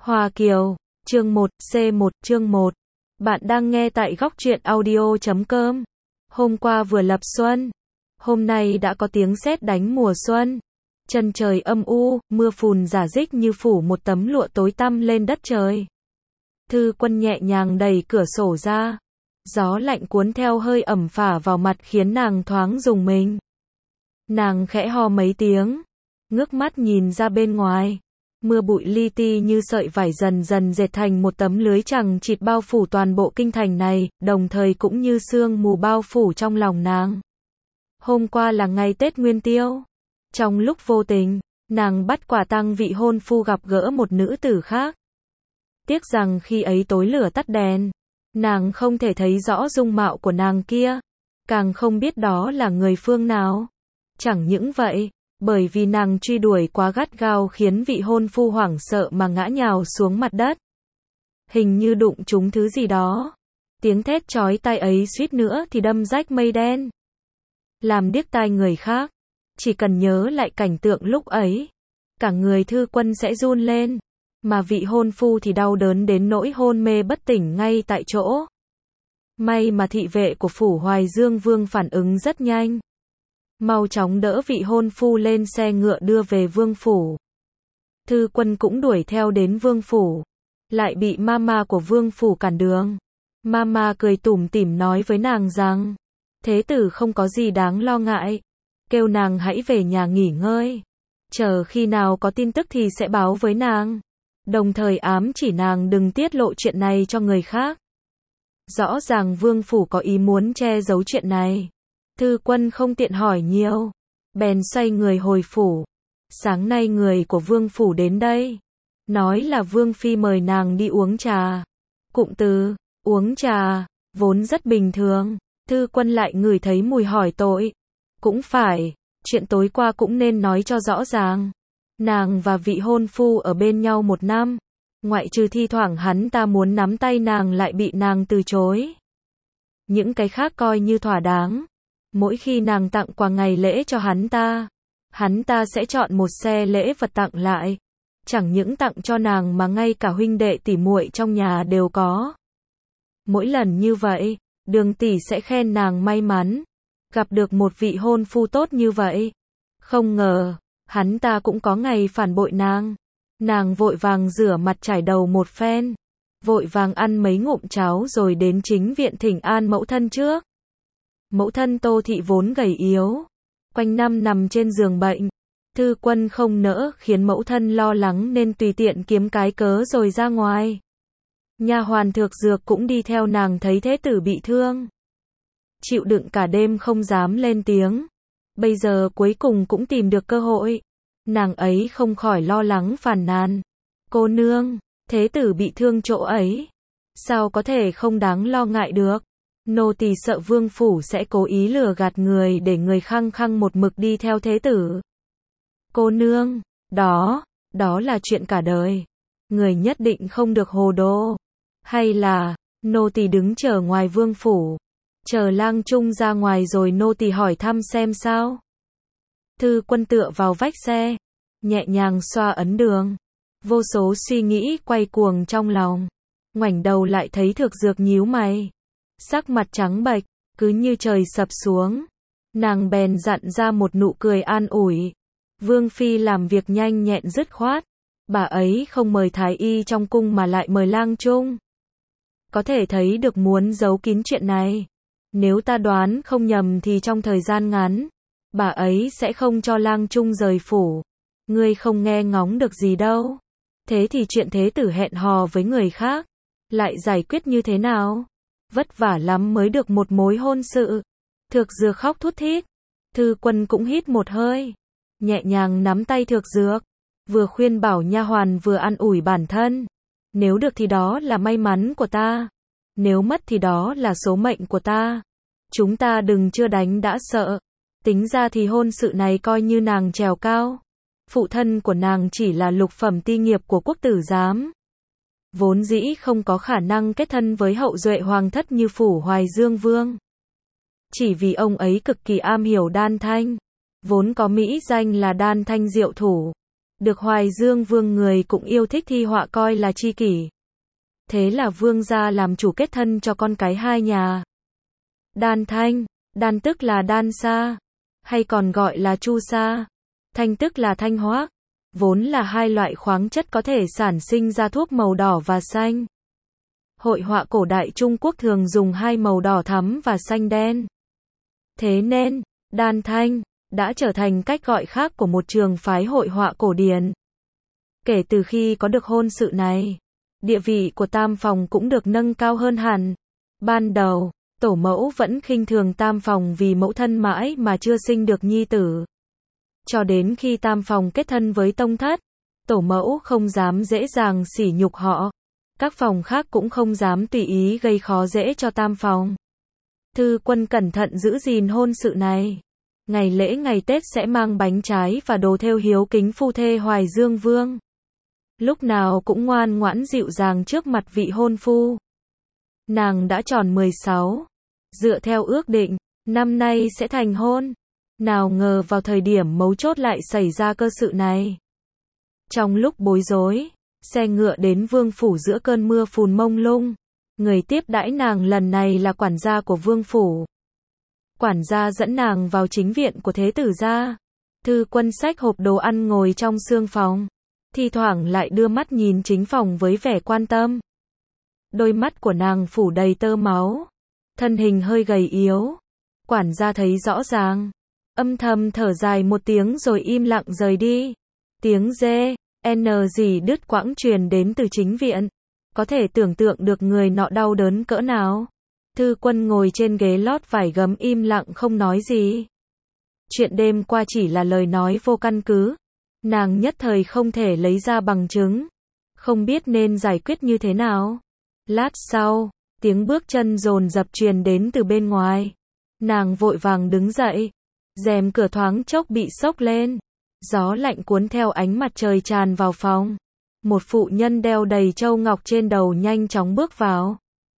Hoa Kiều, chương 1, C1, chương 1. Bạn đang nghe tại góc truyện audio.com. Hôm qua vừa lập xuân, hôm nay đã có tiếng sét đánh mùa xuân. Chân trời âm u, mưa phùn rả rích như phủ một tấm lụa tối tăm lên đất trời. Thư Quân nhẹ nhàng đẩy cửa sổ ra. Gió lạnh cuốn theo hơi ẩm phả vào mặt khiến nàng thoáng rùng mình. Nàng khẽ ho mấy tiếng, ngước mắt nhìn ra bên ngoài. Mưa bụi li ti như sợi vải dần dần dệt thành một tấm lưới chằng chịt bao phủ toàn bộ kinh thành này, đồng thời cũng như sương mù bao phủ trong lòng nàng. Hôm qua là ngày Tết Nguyên Tiêu. Trong lúc vô tình, nàng bắt quả tang vị hôn phu gặp gỡ một nữ tử khác. Tiếc rằng khi ấy tối lửa tắt đèn, nàng không thể thấy rõ dung mạo của nàng kia, càng không biết đó là người phương nào. Chẳng những vậy, bởi vì nàng truy đuổi quá gắt gao khiến vị hôn phu hoảng sợ mà ngã nhào xuống mặt đất. Hình như đụng trúng thứ gì đó. Tiếng thét chói tai ấy suýt nữa thì đâm rách mây đen. Làm điếc tai người khác. Chỉ cần nhớ lại cảnh tượng lúc ấy, cả người Thư Quân sẽ run lên. Mà vị hôn phu thì đau đớn đến nỗi hôn mê bất tỉnh ngay tại chỗ. May mà thị vệ của phủ Hoài Dương Vương phản ứng rất nhanh. Mau chóng đỡ vị hôn phu lên xe ngựa đưa về vương phủ. Thư Quân cũng đuổi theo đến vương phủ. Lại bị mama của vương phủ cản đường. Mama cười tủm tỉm nói với nàng rằng, thế tử không có gì đáng lo ngại. Kêu nàng hãy về nhà nghỉ ngơi. Chờ khi nào có tin tức thì sẽ báo với nàng. Đồng thời ám chỉ nàng đừng tiết lộ chuyện này cho người khác. Rõ ràng vương phủ có ý muốn che giấu chuyện này. Thư Quân không tiện hỏi nhiều, bèn xoay người hồi phủ. Sáng nay người của vương phủ đến đây, nói là vương phi mời nàng đi uống trà. Cụm từ uống trà vốn rất bình thường, Thư Quân lại ngửi thấy mùi hỏi tội. Cũng phải, chuyện tối qua cũng nên nói cho rõ ràng. Nàng và vị hôn phu ở bên nhau 1 năm, ngoại trừ thi thoảng hắn ta muốn nắm tay nàng lại bị nàng từ chối. Những cái khác coi như thỏa đáng. Mỗi khi nàng tặng quà ngày lễ cho hắn ta sẽ chọn một xe lễ vật tặng lại. Chẳng những tặng cho nàng mà ngay cả huynh đệ tỷ muội trong nhà đều có. Mỗi lần như vậy, Đường tỷ sẽ khen nàng may mắn, gặp được một vị hôn phu tốt như vậy. Không ngờ, hắn ta cũng có ngày phản bội nàng. Nàng vội vàng rửa mặt trải đầu một phen, vội vàng ăn mấy ngụm cháo rồi đến chính viện thỉnh an mẫu thân trước. Mẫu thân Tô Thị vốn gầy yếu, quanh năm nằm trên giường bệnh. Thư Quân không nỡ khiến mẫu thân lo lắng nên tùy tiện kiếm cái cớ rồi ra ngoài. Nha hoàn Thược Dược cũng đi theo nàng thấy thế tử bị thương. Chịu đựng cả đêm không dám lên tiếng. Bây giờ cuối cùng cũng tìm được cơ hội. Nàng ấy không khỏi lo lắng phàn nàn. Cô nương, thế tử bị thương chỗ ấy, sao có thể không đáng lo ngại được. Nô tỳ sợ vương phủ sẽ cố ý lừa gạt người để người khăng khăng một mực đi theo thế tử. Cô nương, đó là chuyện cả đời. Người nhất định không được hồ đồ. Hay là, nô tỳ đứng chờ ngoài vương phủ, chờ lang trung ra ngoài rồi nô tỳ hỏi thăm xem sao. Thư Quân tựa vào vách xe, nhẹ nhàng xoa ấn đường. Vô số suy nghĩ quay cuồng trong lòng. Ngoảnh đầu lại thấy Thược Dược nhíu mày, sắc mặt trắng bệch, cứ như trời sập xuống. Nàng bèn dặn ra một nụ cười an ủi. Vương phi làm việc nhanh nhẹn dứt khoát. Bà ấy không mời thái y trong cung mà lại mời lang trung. Có thể thấy được muốn giấu kín chuyện này. Nếu ta đoán không nhầm thì trong thời gian ngắn, bà ấy sẽ không cho lang trung rời phủ. Ngươi không nghe ngóng được gì đâu. Thế thì chuyện thế tử hẹn hò với người khác, lại giải quyết như thế nào? Vất vả lắm mới được một mối hôn sự. Thược Dược khóc thút thít. Thư Quân cũng hít một hơi, nhẹ nhàng nắm tay Thược Dược, vừa khuyên bảo nha hoàn vừa an ủi bản thân. Nếu được thì đó là may mắn của ta, nếu mất thì đó là số mệnh của ta. Chúng ta đừng chưa đánh đã sợ. Tính ra thì hôn sự này coi như nàng trèo cao. Phụ thân của nàng chỉ là lục phẩm ti nghiệp của quốc tử giám, vốn dĩ không có khả năng kết thân với hậu duệ hoàng thất như phủ Hoài Dương Vương. Chỉ vì ông ấy cực kỳ am hiểu đan thanh, vốn có mỹ danh là đan thanh diệu thủ. Được Hoài Dương Vương người cũng yêu thích thi họa coi là tri kỷ. Thế là Vương gia làm chủ kết thân cho con cái hai nhà. Đan Thanh, đan tức là đan sa, hay còn gọi là chu sa, thanh tức là thanh hoác, vốn là hai loại khoáng chất có thể sản sinh ra thuốc màu đỏ và xanh. Hội họa cổ đại Trung Quốc thường dùng hai màu đỏ thắm và xanh đen. Thế nên, đan thanh đã trở thành cách gọi khác của một trường phái hội họa cổ điển. Kể từ khi có được hôn sự này, địa vị của Tam Phòng cũng được nâng cao hơn hẳn. Ban đầu, tổ mẫu vẫn khinh thường Tam Phòng vì mẫu thân mãi mà chưa sinh được nhi tử. Cho đến khi Tam Phòng kết thân với Tông Thất, tổ mẫu không dám dễ dàng sỉ nhục họ. Các phòng khác cũng không dám tùy ý gây khó dễ cho Tam Phòng. Thư Quân cẩn thận giữ gìn hôn sự này. Ngày lễ ngày Tết sẽ mang bánh trái và đồ thêu hiếu kính phu thê Hoài Dương Vương. Lúc nào cũng ngoan ngoãn dịu dàng trước mặt vị hôn phu. Nàng đã tròn 16. Dựa theo ước định, năm nay sẽ thành hôn. Nào ngờ vào thời điểm mấu chốt lại xảy ra cơ sự này. Trong lúc bối rối, xe ngựa đến vương phủ giữa cơn mưa phùn mông lung. Người tiếp đãi nàng lần này là quản gia của vương phủ. Quản gia dẫn nàng vào chính viện của thế tử gia. Thư Quân xách hộp đồ ăn ngồi trong sương phòng. Thi thoảng lại đưa mắt nhìn chính phòng với vẻ quan tâm. Đôi mắt của nàng phủ đầy tơ máu. Thân hình hơi gầy yếu. Quản gia thấy rõ ràng. Âm thầm thở dài một tiếng rồi im lặng rời đi. Tiếng dê, n gì đứt quãng truyền đến từ chính viện. Có thể tưởng tượng được người nọ đau đớn cỡ nào. Thư Quân ngồi trên ghế lót vải gấm im lặng không nói gì. Chuyện đêm qua chỉ là lời nói vô căn cứ. Nàng nhất thời không thể lấy ra bằng chứng. Không biết nên giải quyết như thế nào. Lát sau, tiếng bước chân dồn dập truyền đến từ bên ngoài. Nàng vội vàng đứng dậy. Rèm cửa thoáng chốc bị xốc lên. Gió lạnh cuốn theo ánh mặt trời tràn vào phòng. Một phụ nhân đeo đầy châu ngọc trên đầu nhanh chóng bước vào.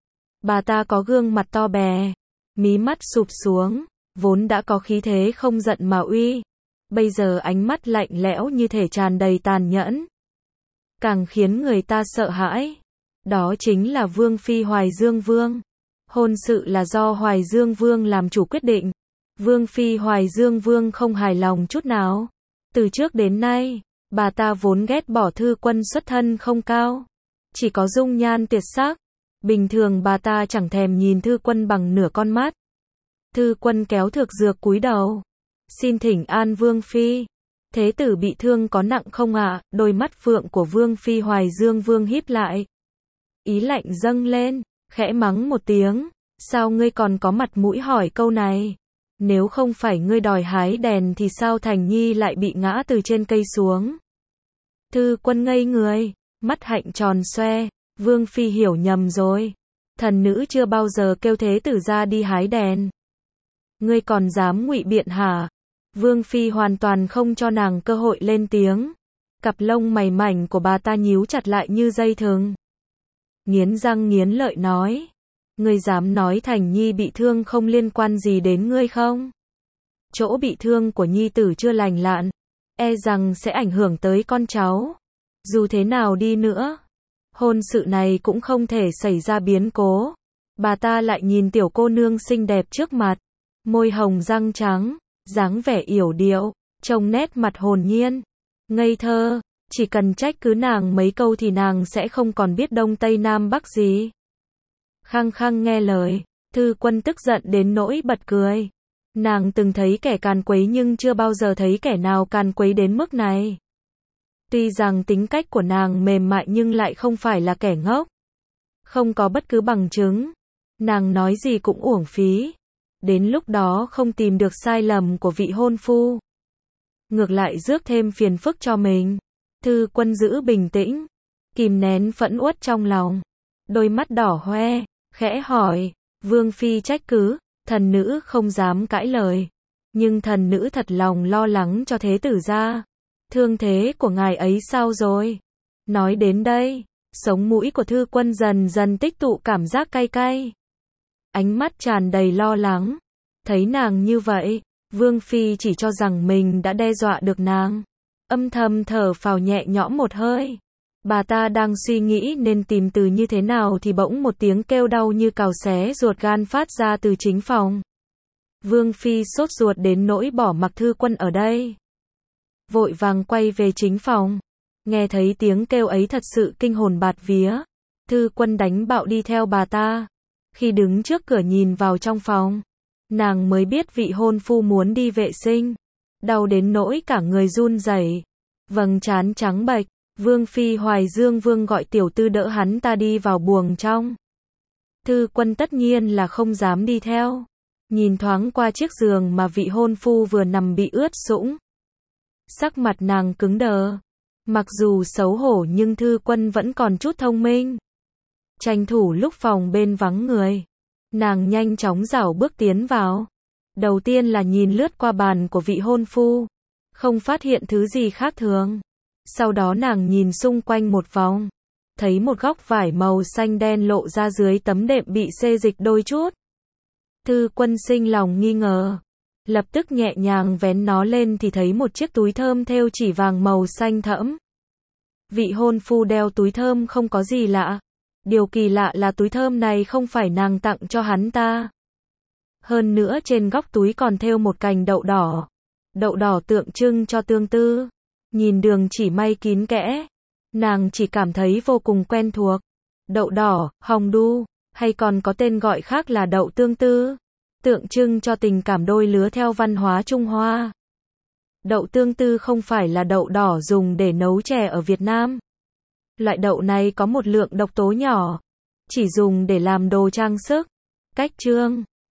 Bà ta có gương mặt to bè, mí mắt sụp xuống, vốn đã có khí thế không giận mà uy. Bây giờ ánh mắt lạnh lẽo như thể tràn đầy tàn nhẫn. Càng khiến người ta sợ hãi. Đó chính là Vương Phi Hoài Dương Vương. Hôn sự là do Hoài Dương Vương làm chủ quyết định. Vương Phi Hoài Dương Vương không hài lòng chút nào. Từ trước đến nay, bà ta vốn ghét bỏ Thư Quân xuất thân không cao. Chỉ có dung nhan tuyệt sắc. Bình thường bà ta chẳng thèm nhìn Thư Quân bằng nửa con mắt. Thư Quân kéo Thược Dược cúi đầu. Xin thỉnh an Vương Phi. Thế tử bị thương có nặng không ạ? Đôi mắt phượng của Vương Phi Hoài Dương Vương híp lại. Ý lạnh dâng lên, khẽ mắng một tiếng. Sao ngươi còn có mặt mũi hỏi câu này? Nếu không phải ngươi đòi hái đèn thì sao Thành Nhi lại bị ngã từ trên cây xuống? Thư Quân ngây người, mắt hạnh tròn xoe. Vương Phi hiểu nhầm rồi. Thần nữ chưa bao giờ kêu thế tử ra đi hái đèn. Ngươi còn dám ngụy biện hả? Vương Phi hoàn toàn không cho nàng cơ hội lên tiếng. Cặp lông mày mảnh của bà ta nhíu chặt lại như dây thừng. Nghiến răng nghiến lợi nói. Ngươi dám nói Thành Nhi bị thương không liên quan gì đến ngươi không? Chỗ bị thương của nhi tử chưa lành lặn, e rằng sẽ ảnh hưởng tới con cháu. Dù thế nào đi nữa, hôn sự này cũng không thể xảy ra biến cố. Bà ta lại nhìn tiểu cô nương xinh đẹp trước mặt, môi hồng răng trắng, dáng vẻ yểu điệu, trông nét mặt hồn nhiên, ngây thơ, chỉ cần trách cứ nàng mấy câu thì nàng sẽ không còn biết đông tây nam bắc gì. Khăng khăng nghe lời, Thư Quân tức giận đến nỗi bật cười. Nàng từng thấy kẻ càn quấy nhưng chưa bao giờ thấy kẻ nào càn quấy đến mức này. Tuy rằng tính cách của nàng mềm mại nhưng lại không phải là kẻ ngốc. Không có bất cứ bằng chứng. Nàng nói gì cũng uổng phí. Đến lúc đó không tìm được sai lầm của vị hôn phu. Ngược lại rước thêm phiền phức cho mình. Thư Quân giữ bình tĩnh. Kìm nén phẫn uất trong lòng. Đôi mắt đỏ hoe, khẽ hỏi. Vương Phi trách cứ. Thần nữ không dám cãi lời. Nhưng thần nữ thật lòng lo lắng cho thế tử gia. Thương thế của ngài ấy sao rồi? Nói đến đây, sống mũi của Thư Quân dần dần tích tụ cảm giác cay cay. Ánh mắt tràn đầy lo lắng. Thấy nàng như vậy, Vương Phi chỉ cho rằng mình đã đe dọa được nàng. âm thầm thở phào nhẹ nhõm một hơi. Bà ta đang suy nghĩ nên tìm từ như thế nào thì bỗng một tiếng kêu đau như cào xé ruột gan phát ra từ chính phòng. Vương Phi sốt ruột đến nỗi bỏ mặc Thư Quân ở đây. Vội vàng quay về chính phòng. Nghe thấy tiếng kêu ấy thật sự kinh hồn bạt vía. Thư Quân đánh bạo đi theo bà ta. Khi đứng trước cửa nhìn vào trong phòng, nàng mới biết vị hôn phu muốn đi vệ sinh. Đau đến nỗi cả người run rẩy, vầng trán trắng bệch. Vương Phi Hoài Dương Vương gọi tiểu tư đỡ hắn ta đi vào buồng trong. Thư Quân tất nhiên là không dám đi theo. Nhìn thoáng qua chiếc giường mà vị hôn phu vừa nằm bị ướt sũng. Sắc mặt nàng cứng đờ. Mặc dù xấu hổ nhưng Thư Quân vẫn còn chút thông minh. Tranh thủ lúc phòng bên vắng người, nàng nhanh chóng rảo bước tiến vào. Đầu tiên là nhìn lướt qua bàn của vị hôn phu, không phát hiện thứ gì khác thường. Sau đó nàng nhìn xung quanh một vòng, thấy một góc vải màu xanh đen lộ ra dưới tấm đệm bị xê dịch đôi chút. Thư Quân sinh lòng nghi ngờ, lập tức nhẹ nhàng vén nó lên thì thấy một chiếc túi thơm thêu chỉ vàng màu xanh thẫm. Vị hôn phu đeo túi thơm không có gì lạ. Điều kỳ lạ là túi thơm này không phải nàng tặng cho hắn ta. Hơn nữa trên góc túi còn thêu một cành đậu đỏ. Đậu đỏ tượng trưng cho tương tư. Nhìn đường chỉ may kín kẽ, nàng chỉ cảm thấy vô cùng quen thuộc. Đậu đỏ, hồng đu, hay còn có tên gọi khác là đậu tương tư, tượng trưng cho tình cảm đôi lứa theo văn hóa Trung Hoa. Đậu tương tư không phải là đậu đỏ dùng để nấu chè ở Việt Nam. Loại đậu này có một lượng độc tố nhỏ, chỉ dùng để làm đồ trang sức, cách trương.